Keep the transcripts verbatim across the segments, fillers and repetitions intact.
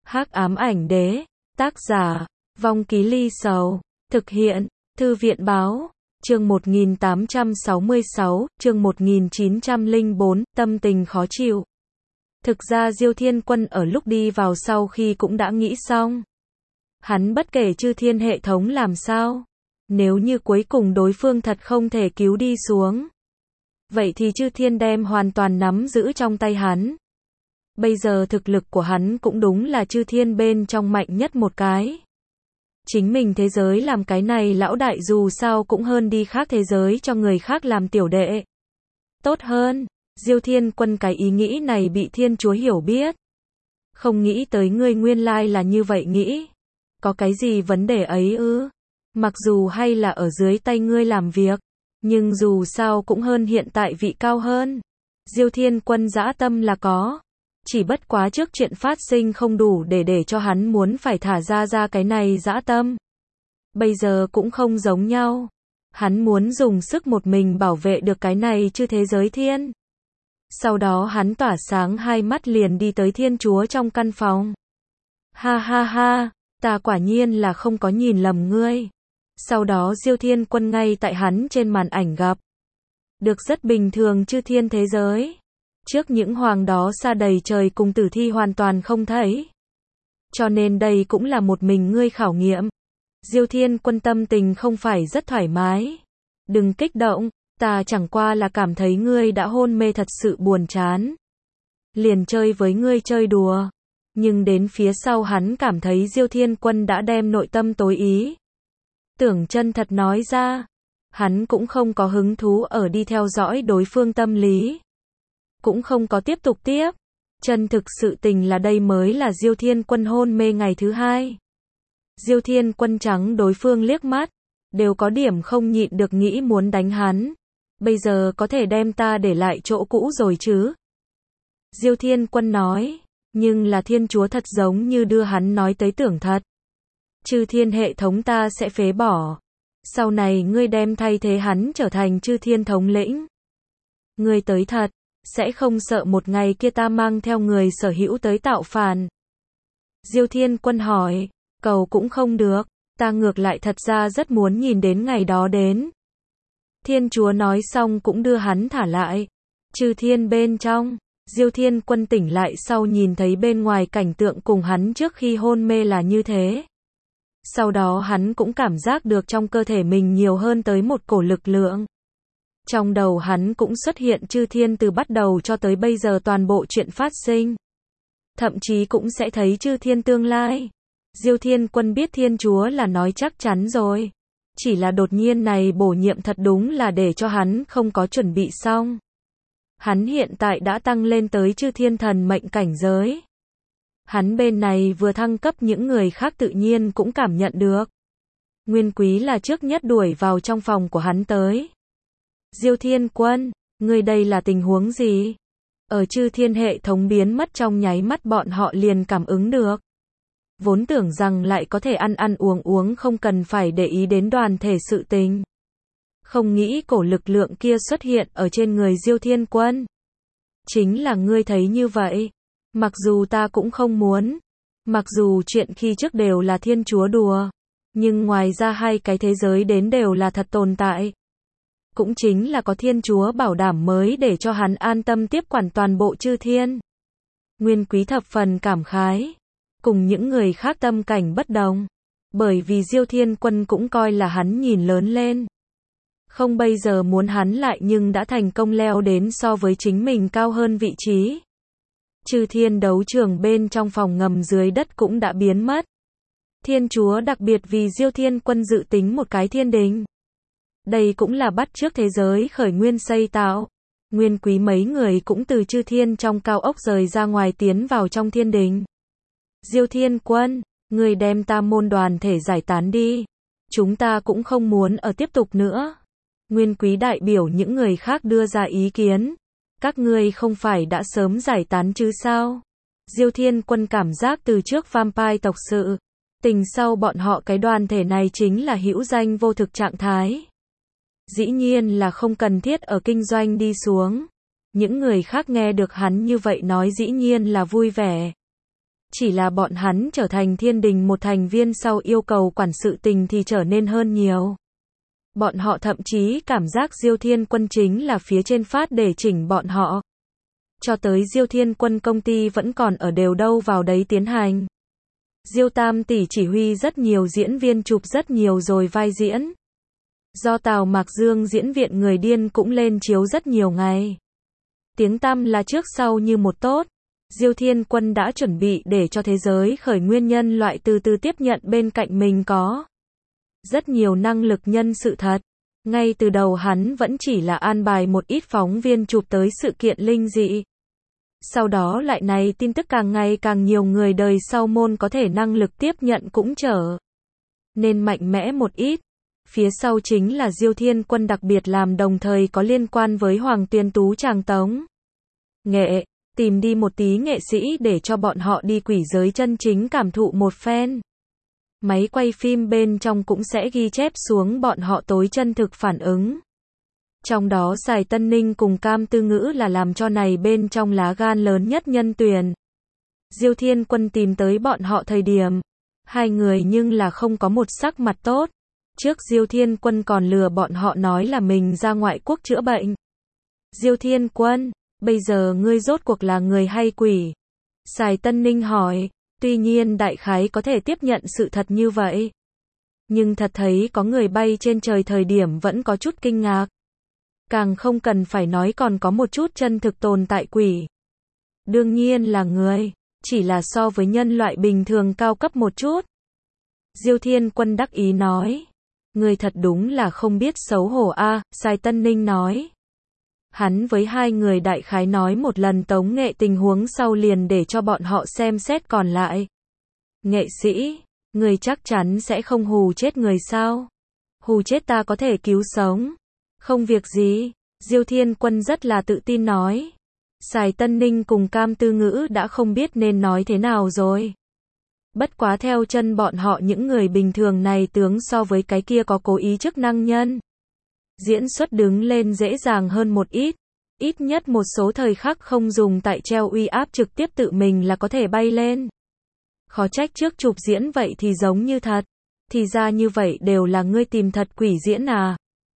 Hắc ám ảnh đế, tác giả, Vong Ký Ly Sầu, thực hiện, Thư viện báo, chương một nghìn tám trăm sáu mươi sáu, chương một nghìn chín trăm lẻ bốn, tâm tình khó chịu. Thực ra Diêu Thiên Quân ở lúc đi vào sau khi cũng đã nghĩ xong. Hắn bất kể chư thiên hệ thống làm sao. Nếu như cuối cùng đối phương thật không thể cứu đi xuống. Vậy thì chư thiên đem hoàn toàn nắm giữ trong tay hắn. Bây giờ thực lực của hắn cũng đúng là chư thiên bên trong mạnh nhất một cái. Chính mình thế giới làm cái này lão đại dù sao cũng hơn đi khác thế giới cho người khác làm tiểu đệ. Tốt hơn, Diêu Thiên Quân cái ý nghĩ này bị Thiên Chúa hiểu biết. Không nghĩ tới ngươi nguyên lai là như vậy nghĩ. Có cái gì vấn đề ấy ư? Mặc dù hay là ở dưới tay ngươi làm việc, nhưng dù sao cũng hơn hiện tại vị cao hơn. Diêu Thiên Quân dã tâm là có. Chỉ bất quá trước chuyện phát sinh không đủ để để cho hắn muốn phải thả ra ra cái này dã tâm. Bây giờ cũng không giống nhau. Hắn muốn dùng sức một mình bảo vệ được cái này chứ thế giới thiên. Sau đó hắn tỏa sáng hai mắt liền đi tới Thiên Chúa trong căn phòng. Ha ha ha, ta quả nhiên là không có nhìn lầm ngươi. Sau đó Diêu Thiên Quân ngay tại hắn trên màn ảnh gặp. Được rất bình thường chư thiên thế giới. Trước những hoàng đó xa đầy trời cùng tử thi hoàn toàn không thấy. Cho nên đây cũng là một mình ngươi khảo nghiệm. Diêu Thiên Quân tâm tình không phải rất thoải mái. Đừng kích động, ta chẳng qua là cảm thấy ngươi đã hôn mê thật sự buồn chán. Liền chơi với ngươi chơi đùa. Nhưng đến phía sau hắn cảm thấy Diêu Thiên Quân đã đem nội tâm tối ý. Tưởng chân thật nói ra. Hắn cũng không có hứng thú ở đi theo dõi đối phương tâm lý. Cũng không có tiếp tục tiếp. Chân thực sự tình là đây mới là Diêu Thiên Quân hôn mê ngày thứ hai. Diêu Thiên Quân trắng đối phương liếc mắt. Đều có điểm không nhịn được nghĩ muốn đánh hắn. Bây giờ có thể đem ta để lại chỗ cũ rồi chứ? Diêu Thiên Quân nói. Nhưng là Thiên Chúa thật giống như đưa hắn nói tới tưởng thật. Chư thiên hệ thống ta sẽ phế bỏ. Sau này ngươi đem thay thế hắn trở thành chư thiên thống lĩnh. Ngươi tới thật. Sẽ không sợ một ngày kia ta mang theo người sở hữu tới tạo phản. Diêu Thiên Quân hỏi. Cầu cũng không được. Ta ngược lại thật ra rất muốn nhìn đến ngày đó đến. Thiên Chúa nói xong cũng đưa hắn thả lại. Chư thiên bên trong. Diêu Thiên Quân tỉnh lại sau nhìn thấy bên ngoài cảnh tượng cùng hắn trước khi hôn mê là như thế. Sau đó hắn cũng cảm giác được trong cơ thể mình nhiều hơn tới một cổ lực lượng. Trong đầu hắn cũng xuất hiện chư thiên từ bắt đầu cho tới bây giờ toàn bộ chuyện phát sinh. Thậm chí cũng sẽ thấy chư thiên tương lai. Diêu Thiên Quân biết Thiên Chúa là nói chắc chắn rồi. Chỉ là đột nhiên này bổ nhiệm thật đúng là để cho hắn không có chuẩn bị xong. Hắn hiện tại đã tăng lên tới chư thiên thần mệnh cảnh giới. Hắn bên này vừa thăng cấp những người khác tự nhiên cũng cảm nhận được. Nguyên Quý là trước nhất đuổi vào trong phòng của hắn tới. Diêu Thiên Quân, ngươi đây là tình huống gì? Ở chư thiên hệ thống biến mất trong nháy mắt bọn họ liền cảm ứng được. Vốn tưởng rằng lại có thể ăn ăn uống uống không cần phải để ý đến đoàn thể sự tình. Không nghĩ cổ lực lượng kia xuất hiện ở trên người Diêu Thiên Quân. Chính là ngươi thấy như vậy. Mặc dù ta cũng không muốn. Mặc dù chuyện khi trước đều là Thiên Chúa đùa. Nhưng ngoài ra hai cái thế giới đến đều là thật tồn tại. Cũng chính là có Thiên Chúa bảo đảm mới để cho hắn an tâm tiếp quản toàn bộ chư thiên. Nguyên Quý thập phần cảm khái. Cùng những người khác tâm cảnh bất đồng. Bởi vì Diêu Thiên Quân cũng coi là hắn nhìn lớn lên. Không bây giờ muốn hắn lại nhưng đã thành công leo đến so với chính mình cao hơn vị trí. Chư thiên đấu trường bên trong phòng ngầm dưới đất cũng đã biến mất. Thiên Chúa đặc biệt vì Diêu Thiên Quân dự tính một cái thiên đình. Đây cũng là bắt chước thế giới khởi nguyên xây tạo. Nguyên Quý mấy người cũng từ chư thiên trong cao ốc rời ra ngoài tiến vào trong thiên đình. Diêu Thiên Quân, người đem tam môn đoàn thể giải tán đi. Chúng ta cũng không muốn ở tiếp tục nữa. Nguyên Quý đại biểu những người khác đưa ra ý kiến. Các ngươi không phải đã sớm giải tán chứ sao? Diêu Thiên Quân cảm giác từ trước vampire tộc sự. Tình sau bọn họ cái đoàn thể này chính là hữu danh vô thực trạng thái. Dĩ nhiên là không cần thiết ở kinh doanh đi xuống. Những người khác nghe được hắn như vậy nói dĩ nhiên là vui vẻ. Chỉ là bọn hắn trở thành thiên đình một thành viên sau yêu cầu quản sự tình thì trở nên hơn nhiều. Bọn họ thậm chí cảm giác Diêu Thiên Quân chính là phía trên phát để chỉnh bọn họ. Cho tới Diêu Thiên Quân công ty vẫn còn ở đều đâu vào đấy tiến hành. Diêu Tam tỷ chỉ huy rất nhiều diễn viên chụp rất nhiều rồi vai diễn. Do Tào Mạc Dương diễn viện Người Điên cũng lên chiếu rất nhiều ngày. Tiếng tăm là trước sau như một tốt. Diêu Thiên Quân đã chuẩn bị để cho thế giới khởi nguyên nhân loại từ từ tiếp nhận bên cạnh mình có rất nhiều năng lực nhân sự thật. Ngay từ đầu hắn vẫn chỉ là an bài một ít phóng viên chụp tới sự kiện linh dị. Sau đó lại này tin tức càng ngày càng nhiều người đời sau môn có thể năng lực tiếp nhận cũng trở nên mạnh mẽ một ít. Phía sau chính là Diêu Thiên Quân đặc biệt làm đồng thời có liên quan với Hoàng Tuyên Tú Tràng Tống nghệ, tìm đi một tí nghệ sĩ để cho bọn họ đi quỷ giới chân chính cảm thụ một phen. Máy quay phim bên trong cũng sẽ ghi chép xuống bọn họ tối chân thực phản ứng. Trong đó Sài Tân Ninh cùng Cam Tư Ngữ là làm cho này bên trong lá gan lớn nhất nhân tuyển. Diêu Thiên Quân tìm tới bọn họ thời điểm, hai người nhưng là không có một sắc mặt tốt. Trước Diêu Thiên Quân còn lừa bọn họ nói là mình ra ngoại quốc chữa bệnh. Diêu Thiên Quân, bây giờ ngươi rốt cuộc là người hay quỷ? Sài Tân Ninh hỏi, tuy nhiên đại khái có thể tiếp nhận sự thật như vậy. Nhưng thật thấy có người bay trên trời thời điểm vẫn có chút kinh ngạc. Càng không cần phải nói còn có một chút chân thực tồn tại quỷ. Đương nhiên là người, chỉ là so với nhân loại bình thường cao cấp một chút. Diêu Thiên Quân đắc ý nói. Người thật đúng là không biết xấu hổ a, à, Sài Tân Ninh nói. Hắn với hai người đại khái nói một lần tống nghệ tình huống sau liền để cho bọn họ xem xét còn lại. Nghệ sĩ, người chắc chắn sẽ không hù chết người sao? Hù chết ta có thể cứu sống. Không việc gì, Diêu Thiên Quân rất là tự tin nói. Sài Tân Ninh cùng Cam Tư Ngữ đã không biết nên nói thế nào rồi. Bất quá theo chân bọn họ những người bình thường này tướng so với cái kia có cố ý chức năng nhân. Diễn xuất đứng lên dễ dàng hơn một ít. Ít nhất một số thời khắc không dùng tại treo uy áp trực tiếp tự mình là có thể bay lên. Khó trách trước chụp diễn vậy thì giống như thật. Thì ra như vậy đều là ngươi tìm thật quỷ diễn à.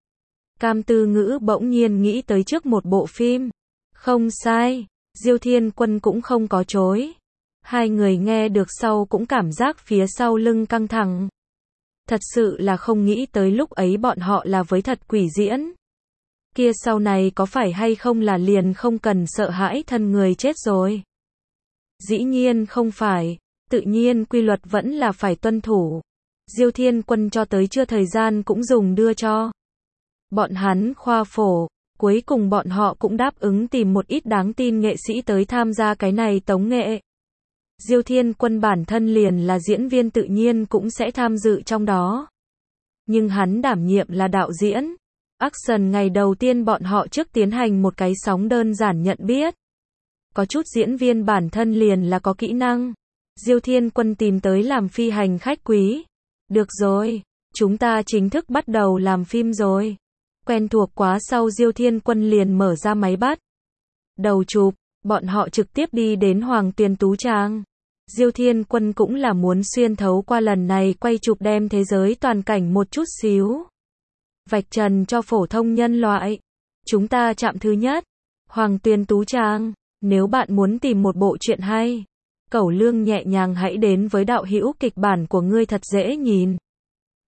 Cam Tư Ngữ bỗng nhiên nghĩ tới trước một bộ phim. Không sai, Diêu Thiên Quân cũng không có chối. Hai người nghe được sau cũng cảm giác phía sau lưng căng thẳng. Thật sự là không nghĩ tới lúc ấy bọn họ là với thật quỷ diễn. Kia sau này có phải hay không là liền không cần sợ hãi thân người chết rồi. Dĩ nhiên không phải, tự nhiên quy luật vẫn là phải tuân thủ. Diêu Thiên Quân cho tới chưa thời gian cũng dùng đưa cho bọn hắn khoa phổ. Cuối cùng bọn họ cũng đáp ứng tìm một ít đáng tin nghệ sĩ tới tham gia cái này tống nghệ. Diêu Thiên Quân bản thân liền là diễn viên tự nhiên cũng sẽ tham dự trong đó. Nhưng hắn đảm nhiệm là đạo diễn. Action ngày đầu tiên bọn họ trước tiến hành một cái sóng đơn giản nhận biết. Có chút diễn viên bản thân liền là có kỹ năng. Diêu Thiên Quân tìm tới làm phi hành khách quý. Được rồi, chúng ta chính thức bắt đầu làm phim rồi. Quen thuộc quá sau Diêu Thiên Quân liền mở ra máy bắt đầu chụp, bọn họ trực tiếp đi đến Hoàng Tuyên Tú Tràng. Diêu Thiên Quân cũng là muốn xuyên thấu qua lần này quay chụp đem thế giới toàn cảnh một chút xíu vạch trần cho phổ thông nhân loại. Chúng ta chạm thứ nhất, Hoàng Tuyên Tú Tràng. Nếu bạn muốn tìm một bộ truyện hay, cẩu lương nhẹ nhàng hãy đến với đạo hữu kịch bản của ngươi thật dễ nhìn.